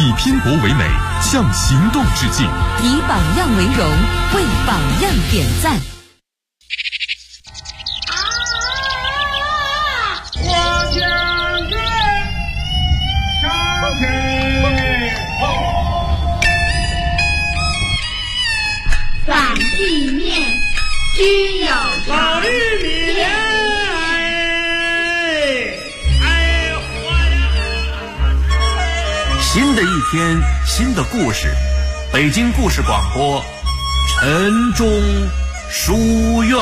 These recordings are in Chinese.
以拼搏为美，向行动致敬； 以榜样为荣，为榜样点赞。 我将军上天反地面须有老玉米新的一天，新的故事。北京故事广播，晨钟书院。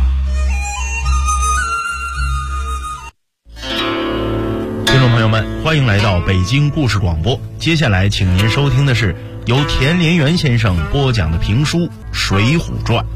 听众朋友们，欢迎来到北京故事广播。接下来，请您收听的是由田连元先生播讲的评书《水浒传》。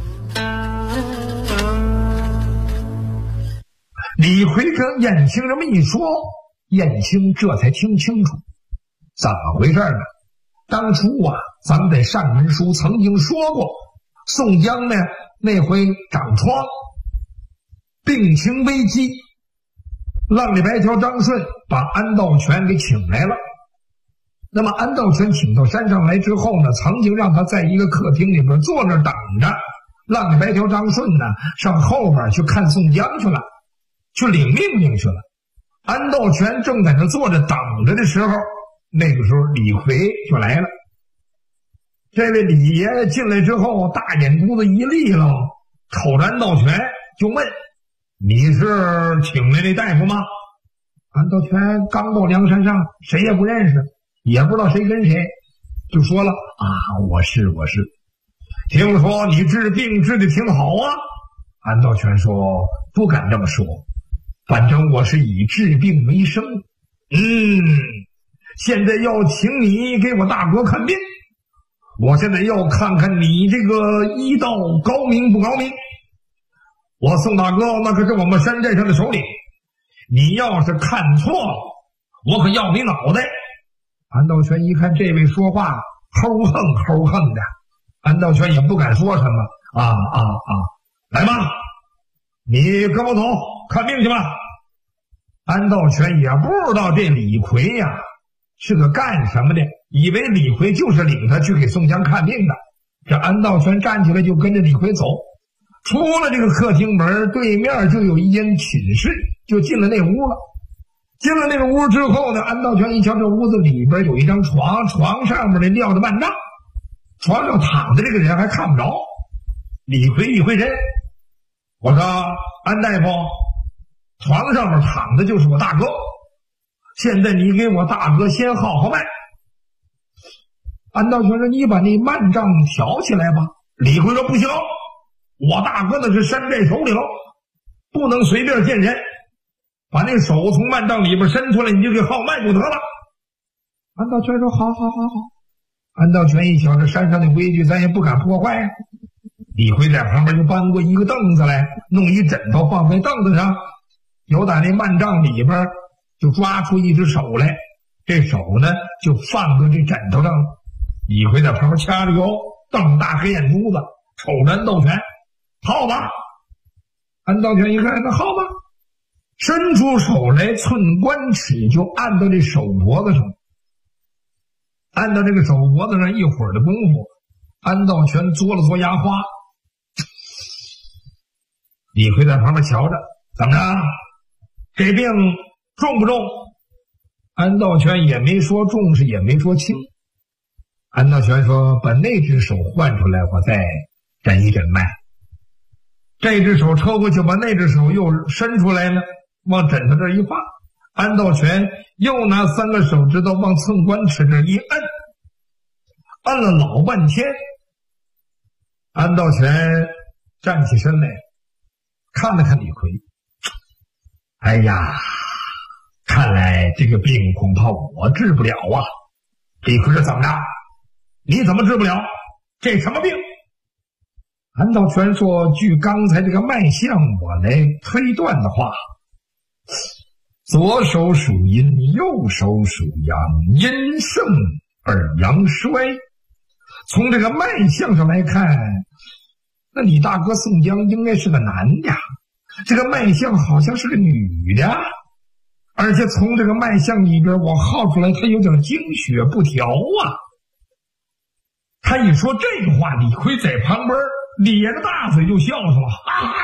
李逵跟燕青这么一说，燕青这才听清楚怎么回事呢？当初啊，咱们在上文书曾经说过，宋江呢那回长疮，病情危机，浪里白条张顺把安道全给请来了。那么安道全请到山上来之后呢，曾经让他在一个客厅里边坐那等着，浪里白条张顺呢上后边去看宋江去了，去领命令去了。安道全正在那坐着等着的时候，那个时候李逵就来了。这位李爷爷进来之后，大眼珠子一立了，瞅着安道全就问：你是请来那大夫吗？安道全刚到梁山上，谁也不认识，也不知道谁跟谁，就说了：我是。听说你治病治得挺好啊。安道全说：不敢这么说，反正我是以治病为生。现在要请你给我大哥看病，我现在要看看你这个医道高明不高明。我宋大哥那可是我们山寨上的首领，你要是看错了，我可要你脑袋。安道全一看这位说话齁横的，安道全也不敢说什么。来吧，你跟我走看病去吧。安道全也不知道这李逵呀是个干什么的，以为李逵就是领他去给宋江看病的。这安道全站起来就跟着李逵走，出了这个客厅门，对面就有一间寝室，就进了那屋了。进了那个屋之后呢，安道全一瞧，这屋子里边有一张床，床上面呢撂着幔帐，床上躺着这个人还看不着。李逵一回身，我说：安大夫，床上面躺的就是我大哥，现在你给我大哥先号脉。安道全说：你把那幔帐挑起来吧。李逵说：不行，我大哥那是山寨首领，不能随便见人，把那手从幔帐里边伸出来，你就给号脉就得了。安道全说：好。安道全一瞧，这山上的规矩咱也不敢破坏。李逵在旁边就搬过一个凳子来，弄一枕头放在凳子上，由打那幔帐里边就抓出一只手来，这手呢就放在这枕头上了。李逵在旁边掐着腰，瞪大黑眼珠子，瞅着安道全：好吧。安道全一看，那好吧，伸出手来，寸关尺就按到这手脖子上。按到这个手脖子上，一会儿的功夫，安道全嘬了嘬牙花。李逵在旁边瞧着，怎么着？这病重不重？安道全也没说重视，也没说轻。安道全说：把那只手换出来，我再诊一诊脉。这只手抽过去，把那只手又伸出来了，往枕头这一放。安道全又拿3个手指头往寸关尺这一摁，摁了老半天。安道全站起身来，看了看李逵，哎呀，看来这个病恐怕我治不了啊。李逵说：怎么着？你怎么治不了？这什么病？安道全说：据刚才这个脉象我来推断的话，左手属阴，右手属阳，阴盛而阳衰。从这个脉象上来看，那你大哥宋江应该是个男的，这个脉象好像是个女的， 而且从这个脉象里边我号出来他有点经血不调啊。他一说这个话，李逵在旁边咧着大嘴就笑上了，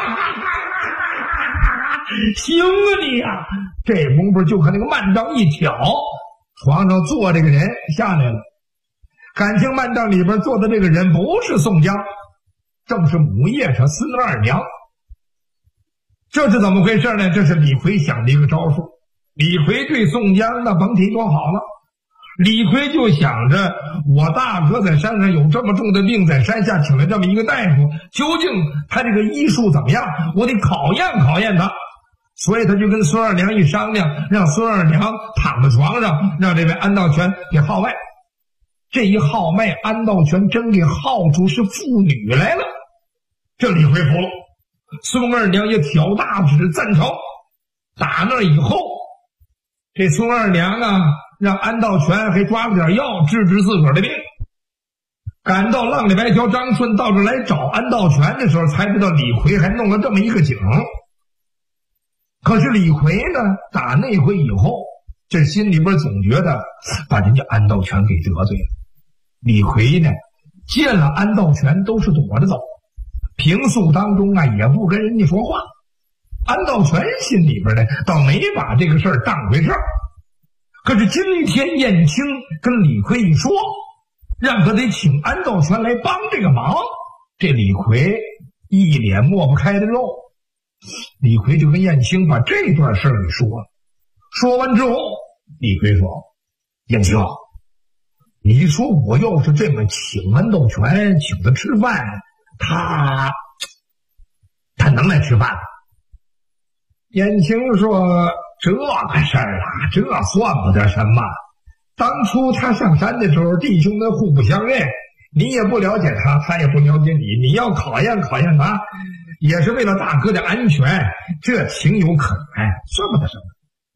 行啊你呀！这功夫就看那个慢帐一挑，床上坐这个人下来了。感情慢帐里边坐的这个人不是宋江，正是母夜叉孙二娘。这是怎么回事呢？这是李逵想的一个招数。李逵对宋江那甭提多好了，李逵就想着我大哥在山上有这么重的病，在山下请了这么一个大夫，究竟他这个医术怎么样，我得考验考验他。所以他就跟孙二娘一商量，让孙二娘躺在床上，让这位安道全给号脉。这一号脉，安道全真给号出是妇女来了。这李逵服了，孙二娘也挑大指赞成。打那以后，这孙二娘啊，让安道全还抓了点药治治自个儿的病。赶到浪里白条张顺到这来找安道全的时候，才知道李逵还弄了这么一个景。可是李逵呢，打那回以后，这心里边总觉得把人家安道全给得罪了。李逵呢，见了安道全都是躲着走，平素当中啊也不跟人家说话。安道全心里边呢倒没把这个事儿当回事儿。可是今天燕青跟李逵一说，让他得请安道全来帮这个忙，这李逵一脸抹不开的肉。李逵就跟燕青把这段事儿给说了。说完之后，李逵说：“燕青，你说我要是这么请安道全，请他吃饭，他能来吃饭吗？”燕青说：“这个事儿啊，这算不得什么。当初他上山的时候，弟兄们互不相认，你也不了解他，他也不了解你，你要考验考验他，也是为了大哥的安全，这情有可原，算不得什么。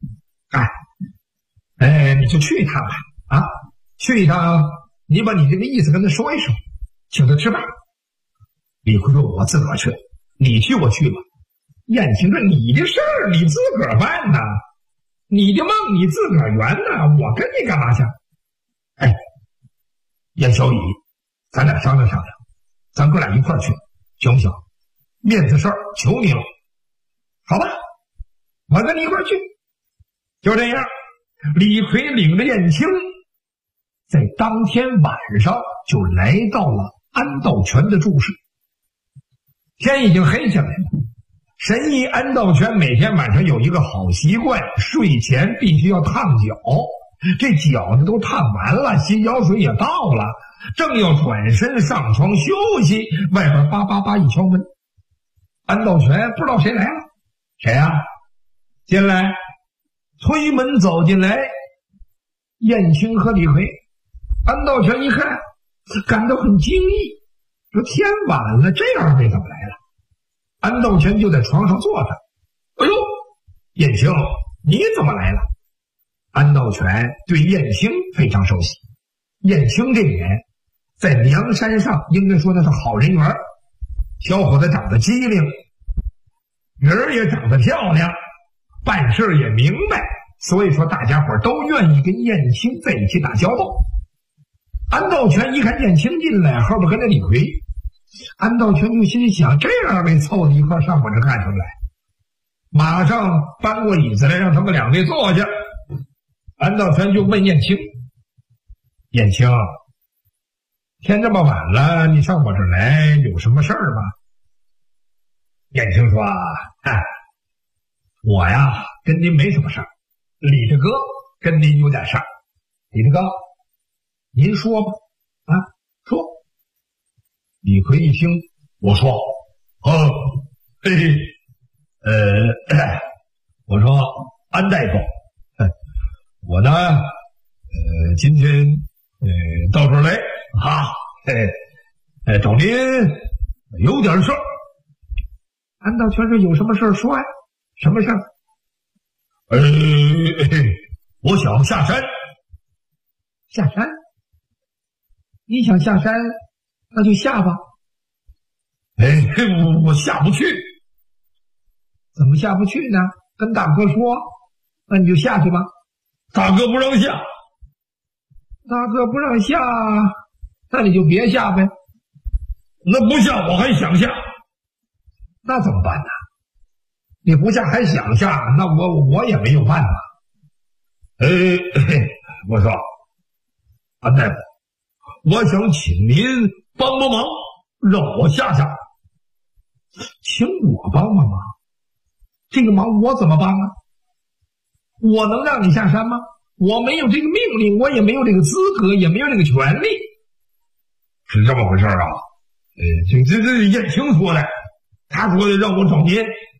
你就去一趟吧，啊，去一趟，你把你这个意思跟他说一说，请他吃饭。”李逵说：“我自个儿去。”“你去我去吧。”燕青说：“你的事儿你自个儿办呐，你的梦你自个儿圆呐，我跟你干嘛去？”“燕小乙，咱俩商量商量，咱哥俩一块儿去，行不行？面子事儿，求你了。”“好吧，我跟你一块儿去。”就这样，李逵领着燕青，在当天晚上就来到了安道全的住室。天已经黑下来了。神医安道全每天晚上有一个好习惯，睡前必须要烫脚。这脚呢都烫完了，洗脚水也到了，正要转身上床休息，外边叭叭叭一敲门。安道全不知道谁来了。“谁啊？”“进来。”推门走进来，燕青和李逵。安道全一看，感到很惊异，说：“天晚了，这二位怎么来了？”安道全就在床上坐着。“哎呦，燕青，你怎么来了？”安道全对燕青非常熟悉。燕青这个人在梁山上应该说那是好人缘，小伙子长得机灵，人也长得漂亮，办事也明白，所以说大家伙都愿意跟燕青在一起打交道。安道全一看燕青进来，后边跟着李逵，安道全就心想：这二位凑到一块上我这干什么来？马上搬过椅子来，让他们两位坐下。安道全就问燕青：“燕青，天这么晚了，你上我这儿来有什么事儿吗？”燕青说：“我呀跟您没什么事儿，李大哥跟您有点事儿。李大哥，您说吧，说。”李逵一听，我说：“我说安大夫，我呢，今天到这儿来找您有点事儿。”安道全说：“有什么事儿说呀？什么事儿？”“我想下山。”“下山？你想下山，那就下吧。”“我下不去。”“怎么下不去呢？跟大哥说， 那你就下去吧。大哥不让下，大哥不让下，那你就别下呗。那不下我还想下，那怎么办呢？你不下还想下，那我也没有办法。我说安大夫，我想请您帮帮忙，让我下下。请我帮帮忙？这个忙我怎么帮啊？我能让你下山吗？我没有这个命令，我也没有这个资格，也没有这个权利。是这么回事啊？这燕青说的，他说的让我找您，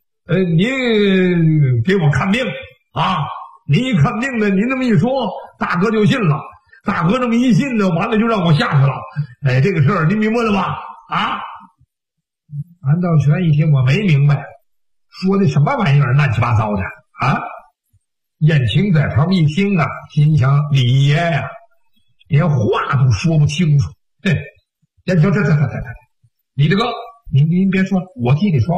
您给我看病啊。您一看病呢，您这么一说，大哥就信了。大哥这么一信呢，完了就让我下去了。这个事儿您明白了吧？啊？安道全一听，我没明白，说的什么玩意儿，乱七八糟的啊！燕青在旁边一听啊，心想李爷呀，连话都说不清楚。燕青，这，李大哥，您别说了，我替你说。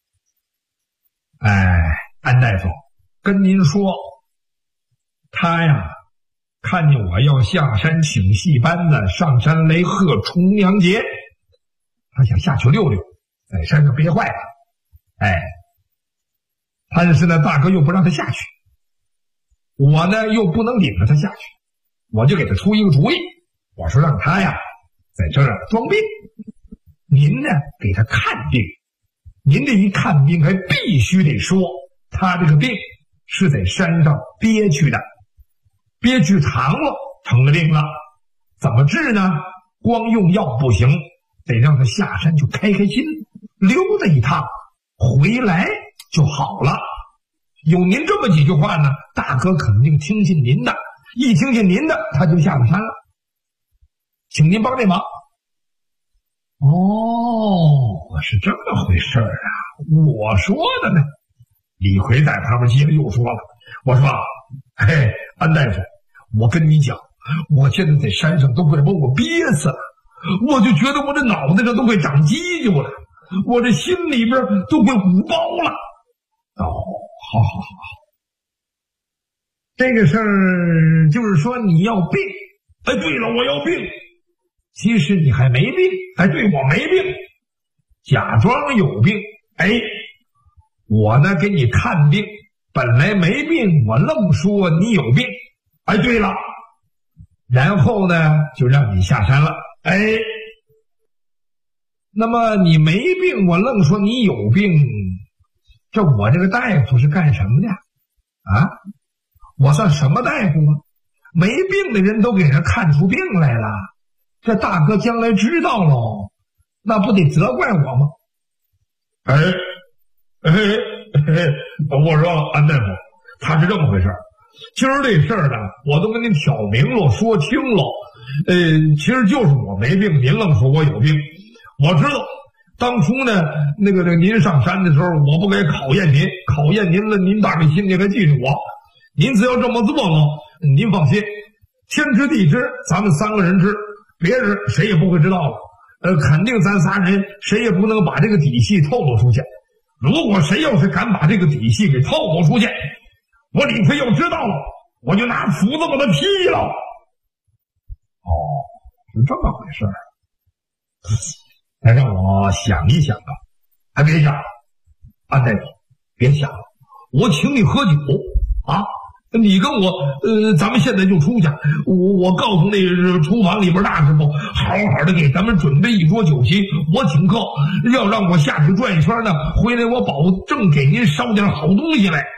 安大夫，跟您说，他呀，看见我要下山请戏班子，上山雷贺重阳节，他想下去溜溜，在山上憋坏了。但是呢，大哥又不让他下去，我呢又不能领着他下去，我就给他出一个主意，我说让他呀在这儿装病，您呢给他看病。您这一看病还必须得说他这个病是在山上憋屈的，憋屈长了成了病了，怎么治呢？光用药不行，得让他下山就开开心，溜达一趟回来就好了。有您这么几句话呢，大哥肯定听信您的，一听信您的他就下了山了。请您帮这忙。是这么回事啊，我说的呢。李逵在旁边接着又说了，我说安大夫，我跟你讲，我现在在山上都快把我憋死了，我就觉得我这脑袋上都快长犄角了，我这心里边都快鼓包了。好，这个事儿就是说你要病。对了，我要病。其实你还没病。对，我没病，假装有病。我呢给你看病，本来没病，我愣说你有病。对了，然后呢就让你下山了。那么你没病，我愣说你有病，这我这个大夫是干什么的啊？我算什么大夫啊？没病的人都给人看出病来了，这大哥将来知道喽，那不得责怪我吗？我说安大夫，他是这么回事，今儿这事儿呢，我都跟您挑明了，说清了。其实就是我没病，您愣说我有病。我知道当初呢，那个您上山的时候，我不该考验您了，您大概心里还记着我。您只要这么做了，您放心，天知地知，咱们3个人知，别人谁也不会知道了。肯定咱仨人谁也不能把这个底细透露出去。如果谁要是敢把这个底细给透露出去，我李逵要知道了，我就拿斧子把他劈了。是这么回事。再让我想一想啊。别想，安大夫，别想了，我请你喝酒啊。你跟我咱们现在就出去，我告诉那厨房里边大师傅，好好的给咱们准备一桌酒席，我请客，要让我下去转一圈呢，回来我保证给您烧点好东西来。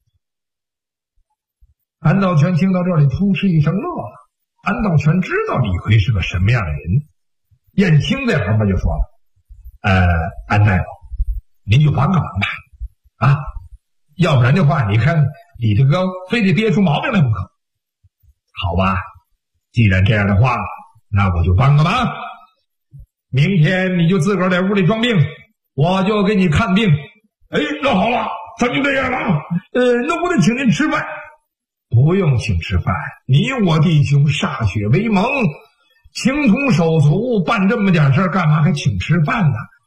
安道全听到这里扑哧一声乐了。安道全知道李逵是个什么样的人。燕青在旁边就说了，安大夫，您就帮个忙吧，要不然的话，你看李大哥非得憋出毛病来不可。好吧，既然这样的话，那我就帮个忙。明天你就自个儿在屋里装病，我就给你看病。那好了，咱就这样了。那我得请您吃饭。不用请吃饭，你我弟兄歃血为盟，情同手足，办这么点事儿，干嘛还请吃饭呢？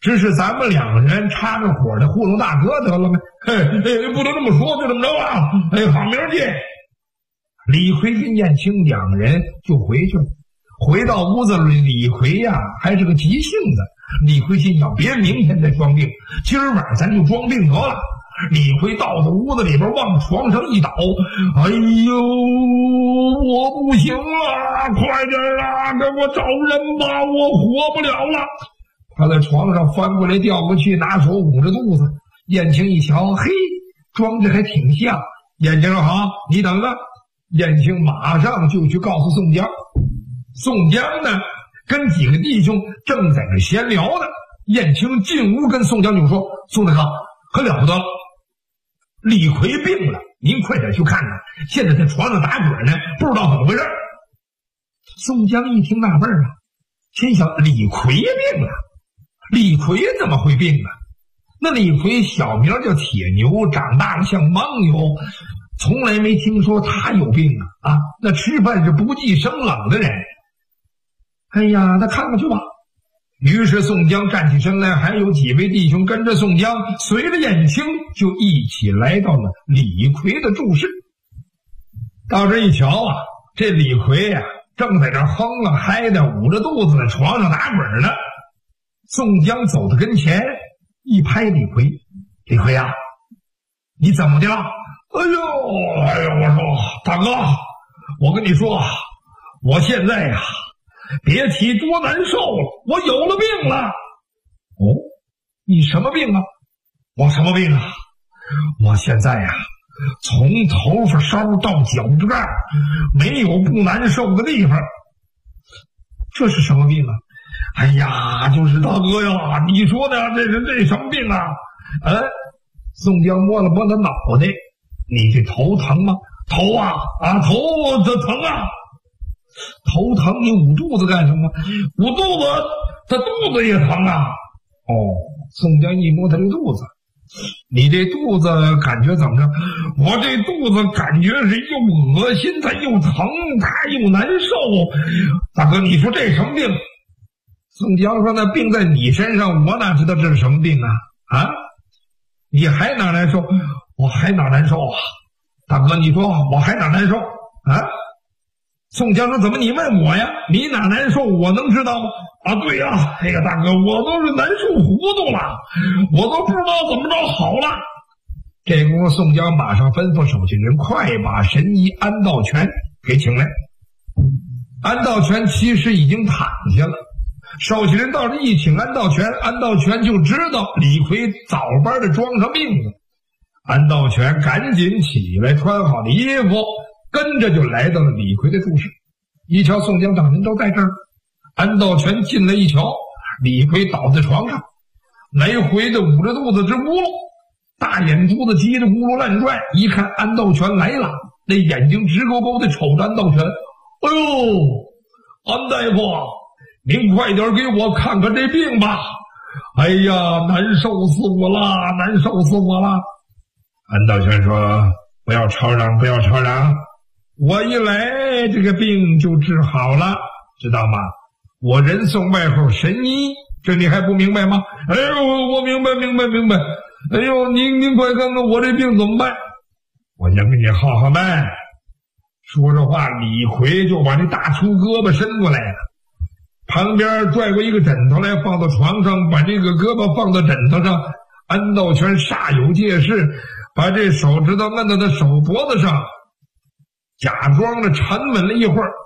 只是咱们两人插着火的糊弄大哥得了呗。不能这么说，就这么着啊！好，明儿见。李逵跟燕青两人就回去了。回到屋子里，李逵呀还是个急性子。李逵心想，别明天再装病，今儿晚上咱就装病得了。李逵到了屋子里边，往床上一倒，哎呦，我不行了，快点啊，给我找人吧，我活不了了。他在床上翻过来调过去，拿手捂着肚子。燕青一瞧，嘿，装着还挺像。燕青说：“好，你等着。”燕青马上就去告诉宋江。宋江呢，跟几个弟兄正在那闲聊呢。燕青进屋跟宋江就说：“宋大哥，可了不得了，李逵病了，您快点去看看，现在在床上打滚呢，不知道怎么回事。”宋江一听纳闷了，心想：李逵病了？李逵怎么会病呢？那李逵小名叫铁牛，长大了像牦牛，从来没听说他有病啊！那吃饭是不计生冷的人。哎呀，那看看去吧。于是宋江站起身来，还有几位弟兄跟着宋江，随着燕青就一起来到了李逵的住室。到这一瞧啊，这李逵呀正在这哼啊嗨的，捂着肚子在床上打滚呢。宋江走到跟前，一拍李逵：“李逵啊，你怎么的了？”哎呦，我说大哥，我跟你说，我现在呀，别提多难受了，我有了病了。哦，你什么病啊？我什么病啊？我现在呀，从头发梢到脚趾盖，没有不难受的地方。这是什么病啊？哎呀，就是大哥呀，你说的这什么病啊？宋江摸了摸他脑袋，你这头疼吗？头啊，头这疼啊。头疼你捂肚子干什么？捂肚子，他肚子也疼啊。哦，宋江一摸他这肚子，你这肚子感觉怎么着？我这肚子感觉是又恶心，它又疼，它又难受。大哥，你说这什么病？宋江说：“那病在你身上，我哪知道这是什么病啊？你还哪难受？我还哪难受啊？大哥，你说我还哪难受啊？”宋江说：“怎么你问我呀？你哪难受，我能知道吗？”对呀，哎呀，大哥，我都是难受糊涂了，我都不知道怎么着好了。这功夫，宋江马上吩咐手下人快把神医安道全给请来。安道全其实已经躺下了，手下人到这一请安道全，安道全就知道李逵早班的装上病了。安道全赶紧起来，穿好了衣服，跟着就来到了李逵的住室。一瞧宋江等人都在这儿，安道全进来一瞧，李逵倒在床上，来回的捂着肚子直咕噜，大眼珠子急得咕噜乱转。一看安道全来了，那眼睛直勾勾的瞅着安道全。哎呦，安大夫，您快点给我看看这病吧！哎呀，难受死我了，难受死我了！安道全说：“不要吵嚷，不要吵嚷，我一来这个病就治好了，知道吗？我人送外号神医，这你还不明白吗？”哎呦，我明白。哎呦，您快看看我这病怎么办？我先给你好办。说着话，李逵就把这大粗胳膊伸过来了，旁边拽过一个枕头来，放到床上，把这个胳膊放到枕头上。安道全煞有介事，把这手指头按到他手脖子上，假装的沉稳了一会儿，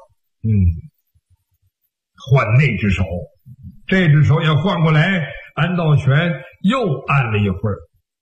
换那只手，这只手也换过来，安道全又按了一会儿，